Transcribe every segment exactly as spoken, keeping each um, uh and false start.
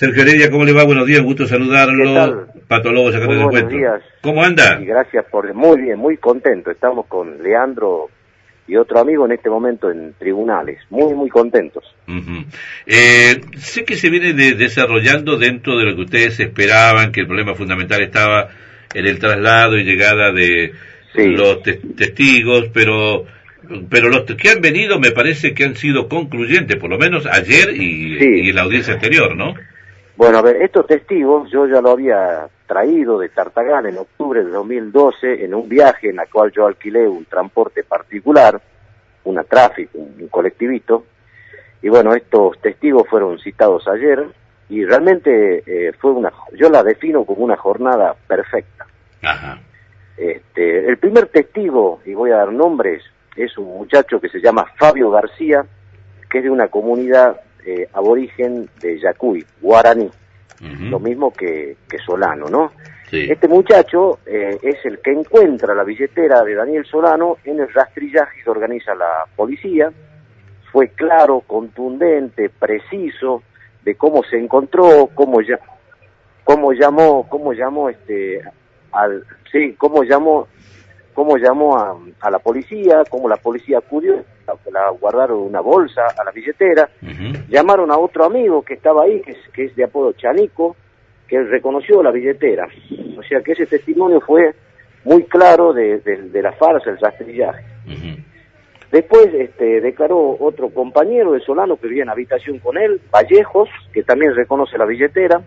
Sergio Heredia, ¿cómo le va? Buenos días, gusto saludarlo. ¿Qué tal? Pato Lobo, sacando de Buenos encuentro. días. ¿Cómo anda? Y gracias por... Muy bien, muy contento. Estamos con Leandro y otro amigo en este momento en tribunales. Muy, muy contentos. Uh-huh. eh, sé que se viene de, desarrollando dentro de lo que ustedes esperaban, que el problema fundamental estaba en el traslado y llegada de Sí. los te testigos, pero... Pero los que han venido me parece que han sido concluyentes, por lo menos ayer y, Sí. y en la audiencia anterior, ¿no? Bueno, a ver, estos testigos yo ya lo había traído de Tartagal en octubre de dos mil doce en un viaje en el cual yo alquilé un transporte particular, una tráfico, un colectivito, y bueno, estos testigos fueron citados ayer y realmente eh, fue una, yo la defino como una jornada perfecta. Ajá. Este, el primer testigo, y voy a dar nombres, es un muchacho que se llama Fabio García, que es de una comunidad eh, aborigen de Yacuy, guaraní, uh-huh. Lo mismo que, que Solano, ¿no? Sí. Este muchacho eh, es el que encuentra la billetera de Daniel Solano en el rastrillaje que organiza la policía. Fue claro, contundente, preciso de cómo se encontró, cómo ya, cómo llamó, cómo llamó este al, sí, cómo llamó cómo llamó a, a la policía, cómo la policía acudió, la guardaron una bolsa a la billetera, uh-huh. Llamaron a otro amigo que estaba ahí, que es, que es de apodo Chanico, que él reconoció la billetera. O sea que ese testimonio fue muy claro de, de, de la farsa, el rastrillaje. Uh-huh. Después este, declaró otro compañero de Solano que vivía en habitación con él, Vallejos, que también reconoce la billetera.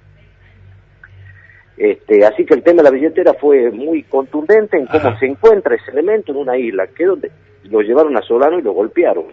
Este, así que el tema de la billetera fue muy contundente en cómo Ajá. se encuentra ese elemento en una isla, que es donde lo llevaron a Solano y lo golpearon.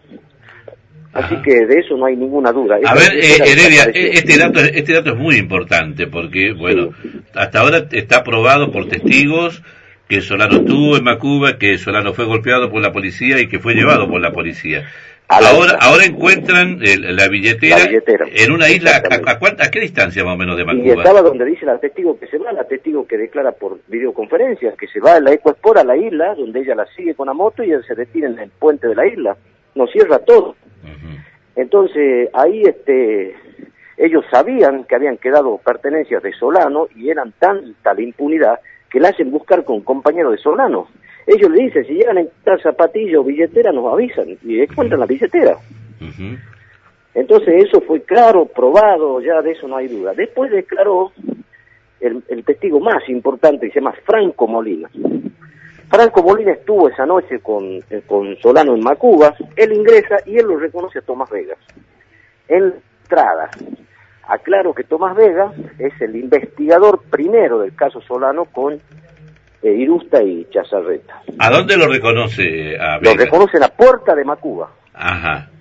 Así Ajá. que de eso no hay ninguna duda. A Esa ver, eh, Heredia, este sí. dato, este dato es muy importante porque, bueno, sí. hasta ahora está probado por testigos que Solano estuvo en Macuba, que Solano fue golpeado por la policía y que fue llevado por la policía. Ahora, ahora encuentran el, la, billetera la billetera en una isla, ¿a, a, cuánta, ¿a qué distancia más o menos de Macuba? Y estaba donde dice la testigo que se va, la testigo que declara por videoconferencia, que se va a la Ecosport a la isla, donde ella la sigue con la moto y ella se detiene en el puente de la isla, nos cierra todo. Uh-huh. Entonces, ahí este ellos sabían que habían quedado pertenencias de Solano y eran tanta la impunidad que la hacen buscar con compañeros de Solano. Ellos le dicen, si llegan a encontrar zapatillas o billetera, nos avisan, y encuentran la billetera. Uh-huh. Entonces eso fue claro, probado, ya de eso no hay duda. Después declaró el, el testigo más importante, que se llama Franco Molina. Franco Molina estuvo esa noche con, con Solano en Macuba, él ingresa y él lo reconoce a Tomás Vega. En la entrada, aclaro que Tomás Vega es el investigador primero del caso Solano con Eh, Irusta y Chazarreta. ¿A dónde lo reconoce a Vega? Lo reconoce en la puerta de Macuba. Ajá.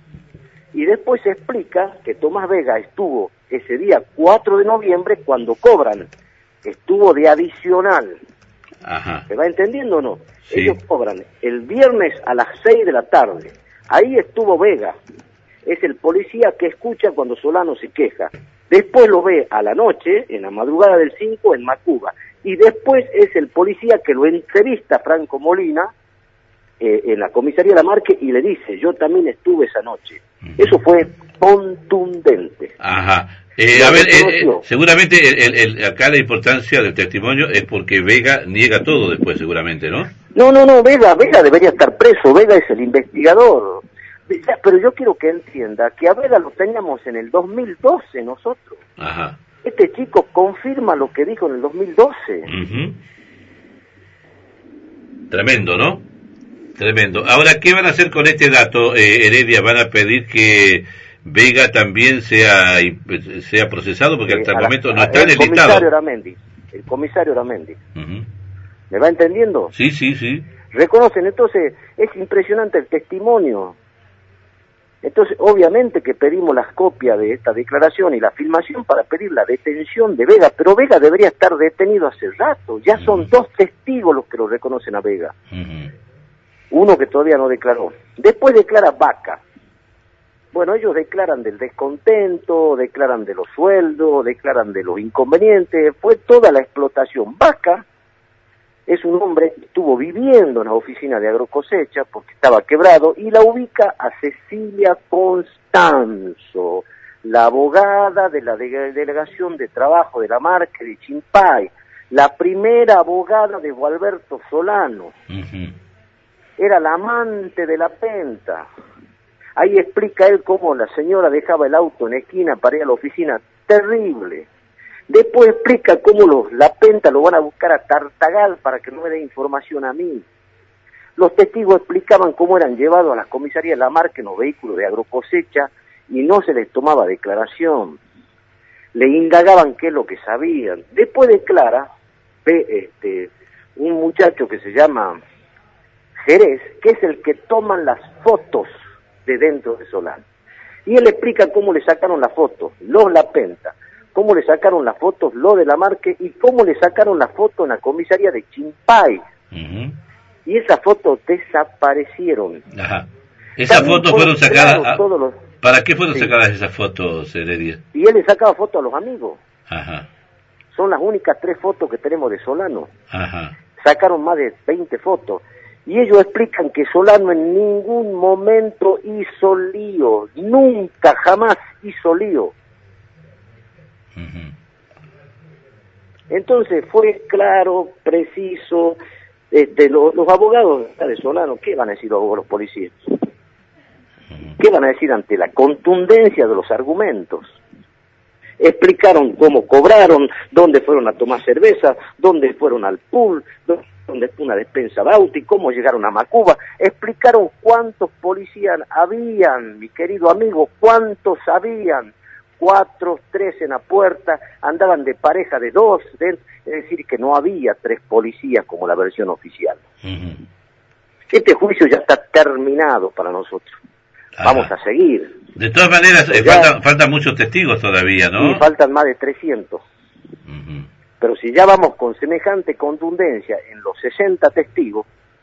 Y después se explica que Tomás Vega estuvo ese día cuatro de noviembre cuando cobran, estuvo de adicional. Ajá. ¿Se va entendiendo o no? Sí. Ellos cobran el viernes a las seis de la tarde. Ahí estuvo Vega. Es el policía que escucha cuando Solano se queja. Después lo ve a la noche, en la madrugada del cinco, en Macuba. Y después es el policía que lo entrevista a Franco Molina eh, en la comisaría de la Marque y le dice, yo también estuve esa noche. Uh-huh. Eso fue contundente. Ajá. Eh, a ver, eh, eh, seguramente el, el, acá la importancia del testimonio es porque Vega niega todo después, seguramente, ¿no? No, no, no, Vega, Vega debería estar preso, Vega es el investigador. Pero yo quiero que entienda que a Vega lo teníamos en el dos mil doce nosotros. Ajá. Este chico confirma lo que dijo en el dos mil doce. Uh-huh. Tremendo, ¿no? Tremendo. Ahora, ¿qué van a hacer con este dato, eh, Heredia? ¿Van a pedir que Vega también sea sea procesado? Porque eh, hasta el momento la, no está en el listado. El comisario Aramendi. El comisario Aramendi. Uh-huh. ¿Me va entendiendo? Sí, sí, sí. Reconocen, entonces, es impresionante el testimonio. Entonces, obviamente que pedimos las copias de esta declaración y la filmación para pedir la detención de Vega, pero Vega debería estar detenido hace rato. Ya son uh-huh. dos testigos los que lo reconocen a Vega. Uh-huh. Uno que todavía no declaró. Después declara Vaca. Bueno, ellos declaran del descontento, declaran de los sueldos, declaran de los inconvenientes. Fue toda la explotación. Vaca es un hombre que estuvo viviendo en la oficina de Agrocosecha porque estaba quebrado y la ubica a Cecilia Constanzo, la abogada de la de- Delegación de Trabajo de la Marque de Chimpay, la primera abogada de Gualberto Solano, uh-huh. era la amante de la Penta. Ahí explica él cómo la señora dejaba el auto en esquina para ir a la oficina, terrible. Después explica cómo los, la Penta lo van a buscar a Tartagal para que no me dé información a mí. Los testigos explicaban cómo eran llevados a las comisarías de la Marque en los vehículos de agrocosecha y no se les tomaba declaración. Le indagaban qué es lo que sabían. Después declara ve, este, un muchacho que se llama Jerez, que es el que toman las fotos de dentro de Solano. Y él explica cómo le sacaron las fotos, los La Penta, cómo le sacaron las fotos, los de la Marque, y cómo le sacaron las fotos en la comisaría de Chimpay. Uh-huh. Y esas fotos desaparecieron. Ajá. Esas También fotos fueron sacadas... A... todos los... ¿Para qué fueron sí. sacadas esas fotos, Heredia? Y él le sacaba fotos a los amigos. Ajá. Son las únicas tres fotos que tenemos de Solano. Ajá. Sacaron más de veinte fotos. Y ellos explican que Solano en ningún momento hizo lío. Nunca, jamás hizo lío. Uh-huh. Entonces fue claro, preciso. Este, los, los abogados de Solano, ¿qué van a decir los, los policías? ¿Qué van a decir ante la contundencia de los argumentos? Explicaron cómo cobraron, dónde fueron a tomar cerveza, dónde fueron al pool, dónde fue una despensa Bauti, cómo llegaron a Macuba. Explicaron cuántos policías habían, mi querido amigo, cuántos habían. Cuatro, tres en la puerta, andaban de pareja de dos, de, es decir, que no había tres policías como la versión oficial. Uh-huh. Este juicio ya está terminado para nosotros. Ajá. Vamos a seguir. De todas maneras, eh, faltan, faltan muchos testigos todavía, ¿no? Sí, faltan más de trescientos. Uh-huh. Pero si ya vamos con semejante contundencia en los sesenta testigos,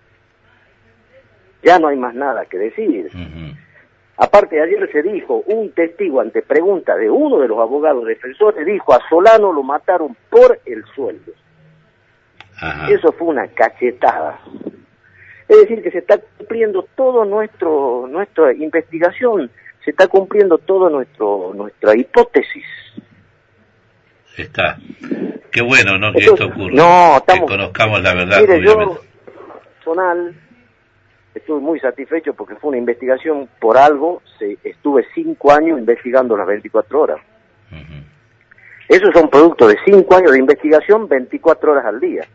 ya no hay más nada que decir. Uh-huh. Aparte, ayer se dijo, un testigo ante pregunta de uno de los abogados defensores, dijo, a Solano lo mataron por el sueldo. Ajá. Eso fue una cachetada. Es decir, que se está cumpliendo todo nuestro nuestra investigación, se está cumpliendo todo nuestro nuestra hipótesis. Está. Qué bueno, ¿no? Que Entonces, esto ocurra. No, estamos, que conozcamos la verdad, mire, obviamente. Yo, personal, estuve muy satisfecho porque fue una investigación por algo, se, estuve cinco años investigando las veinticuatro horas. Uh-huh. Esos son productos de cinco años de investigación, veinticuatro horas al día.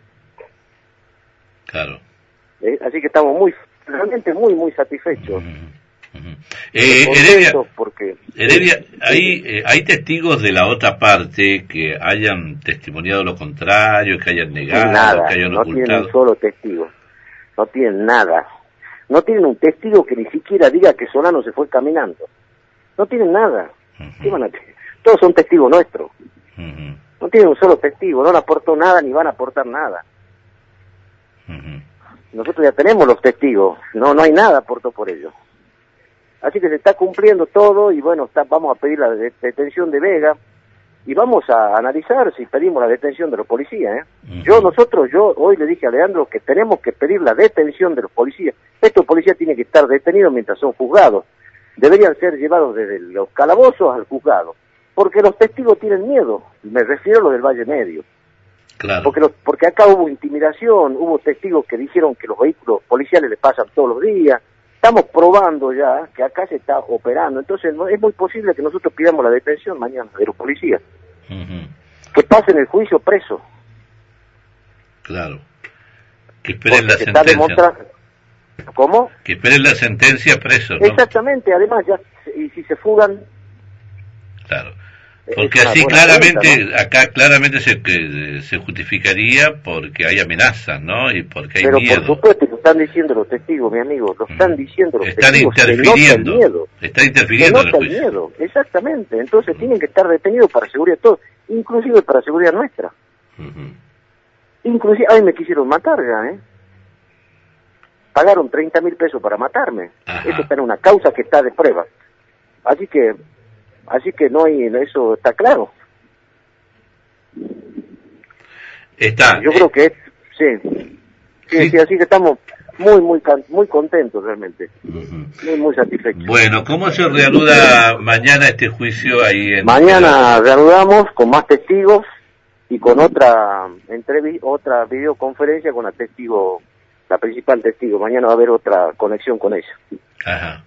Claro. ¿Eh? Así que estamos muy, realmente muy, muy satisfechos. Uh-huh. Uh-huh. Eh, Heredia, porque, Heredia eh, hay, eh, hay testigos de la otra parte que hayan testimoniado lo contrario, que hayan negado, nada, que hayan no ocultado. No tienen un solo testigo, no tienen nada. No tienen un testigo que ni siquiera diga que Solano se fue caminando. No tienen nada. Uh-huh. ¿Qué van a tener? Todos son testigos nuestros. Uh-huh. No tienen un solo testigo, no le aportó nada ni van a aportar nada. Uh-huh. Nosotros ya tenemos los testigos, no no hay nada aportó por ellos. Así que se está cumpliendo todo y bueno, está, vamos a pedir la de, detención de Vega y vamos a analizar si pedimos la detención de los policías. ¿eh? Uh-huh. Yo, nosotros, yo hoy le dije a Leandro que tenemos que pedir la detención de los policías. Estos policías tienen que estar detenidos mientras son juzgados. Deberían ser llevados desde los calabozos al juzgado. Porque los testigos tienen miedo. Me refiero a los del Valle Medio. Claro. Porque, los, porque acá hubo intimidación, hubo testigos que dijeron que los vehículos policiales les pasan todos los días. Estamos probando ya que acá se está operando. Entonces no, es muy posible que nosotros pidamos la detención mañana de los policías. Uh-huh. Que pasen el juicio preso. Claro. Que esperen la se sentencia. Está demostrando... ¿Cómo? Que esperen la sentencia preso, ¿no? Exactamente, además ya, y si se fugan... Claro. Porque así claramente, pregunta, ¿no? Acá claramente se que, se justificaría porque hay amenazas, ¿no? Y porque hay Pero miedo. Pero por supuesto, lo están diciendo los testigos, mi amigo, lo están diciendo los están testigos. Interfiriendo, se nota el miedo. Están interfiriendo se nota en el el juicio. miedo, exactamente. Entonces uh-huh. tienen que estar detenidos para seguridad de todos, inclusive para seguridad nuestra. Uh-huh. Inclusive, ay, me quisieron matar ya, ¿eh? Pagaron treinta mil pesos para matarme. Ajá. Eso está en una causa que está de prueba. Así que, así que no hay, eso está claro. Está. Yo eh, creo que es, sí. Sí, sí. sí, así que estamos muy, muy, muy contentos realmente. Uh-huh. Muy, muy satisfechos. Bueno, ¿cómo se reanuda mañana este juicio ahí en... Mañana en reanudamos con más testigos y con otra entrevista, otra videoconferencia con la testigo, la principal testigo. Mañana va a haber otra conexión con ella. Ajá.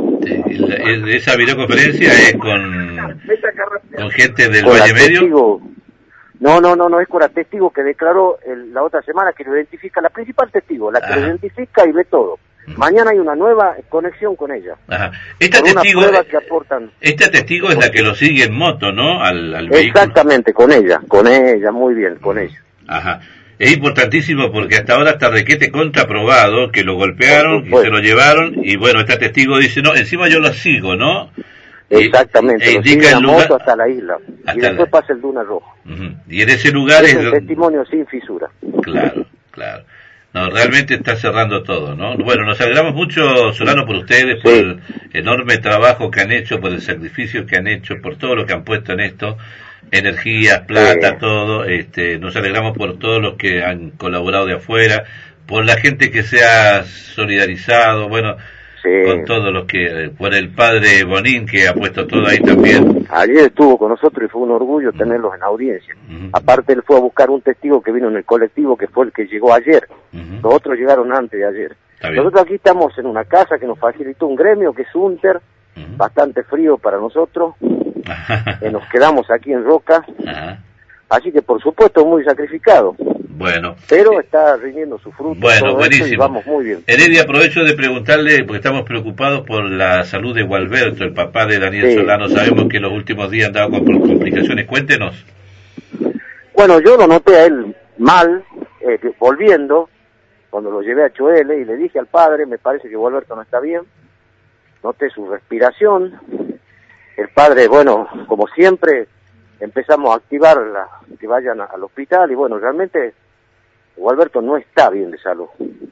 Esa videoconferencia es con, con gente del con Valle Medio. Testigo, no, no, no, no, es con la testigo que declaró el, la otra semana, que lo identifica, la principal testigo, la que Ajá. lo identifica y ve todo. Mañana hay una nueva conexión con ella. Ajá. Esta con testigo, una prueba que aportan. Esta testigo es la que lo sigue en moto, ¿no? Al, al vehículo. Exactamente, con ella, con ella, muy bien, con ella. Ajá. Es importantísimo porque hasta ahora está requete contraprobado que lo golpearon y se lo llevaron y bueno, este testigo dice, no, encima yo lo sigo, ¿no? Exactamente, e, e lo sigue la moto hasta la isla hasta y después la... pasa el Duna Rojo. Uh-huh. Y en ese lugar es es... un testimonio sin fisura. Claro, claro. No, realmente está cerrando todo, ¿no? Bueno, nos alegramos mucho, Solano, por ustedes, por sí. el enorme trabajo que han hecho, por el sacrificio que han hecho, por todo lo que han puesto en esto, energías, plata, sí. todo. Este, nos alegramos por todos los que han colaborado de afuera, por la gente que se ha solidarizado, bueno, sí. con todos los que, por el padre Bonín que ha puesto todo ahí también. Ayer estuvo con nosotros y fue un orgullo uh-huh. tenerlos en audiencia. Uh-huh. Aparte él fue a buscar un testigo que vino en el colectivo que fue el que llegó ayer. Uh-huh. Los otros llegaron antes de ayer. Nosotros aquí estamos en una casa que nos facilitó un gremio que es Unter, uh-huh. bastante frío para nosotros. eh, nos quedamos aquí en Roca. Uh-huh. Así que por supuesto muy sacrificado. Bueno. Pero está rindiendo su fruto. Bueno, buenísimo. Y vamos muy bien. Heredia, aprovecho de preguntarle, porque estamos preocupados por la salud de Gualberto, el papá de Daniel sí. Solano. Sabemos que en los últimos días andaba con complicaciones. Cuéntenos. Bueno, yo lo noté a él mal, eh, volviendo, cuando lo llevé a Choele y le dije al padre, me parece que Gualberto no está bien. Noté su respiración. El padre, bueno, como siempre, empezamos a activarla, que vayan a, al hospital y bueno, realmente Gualberto no está bien de salud.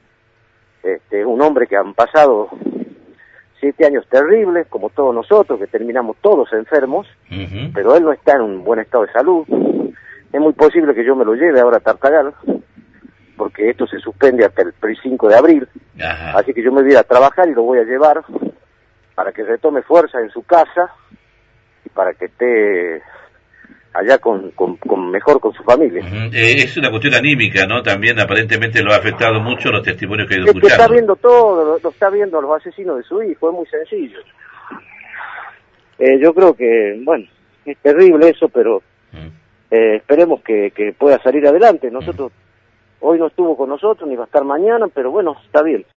Este, un hombre que han pasado siete años terribles, como todos nosotros, que terminamos todos enfermos, uh-huh. pero él no está en un buen estado de salud. Es muy posible que yo me lo lleve ahora a Tartagal, porque esto se suspende hasta el cinco de abril, uh-huh. así que yo me voy a ir a trabajar y lo voy a llevar para que retome fuerza en su casa y para que esté allá con, con, con mejor con su familia. Uh-huh. Eh, es una cuestión anímica, ¿no? También aparentemente lo ha afectado mucho los testimonios que he ido es escuchando. Que está viendo todo, lo, lo está viendo a los asesinos de su hijo, es muy sencillo. Eh, yo creo que, bueno, es terrible eso, pero uh-huh. eh, esperemos que, que pueda salir adelante. Nosotros, uh-huh. hoy no estuvo con nosotros, ni va a estar mañana, pero bueno, está bien.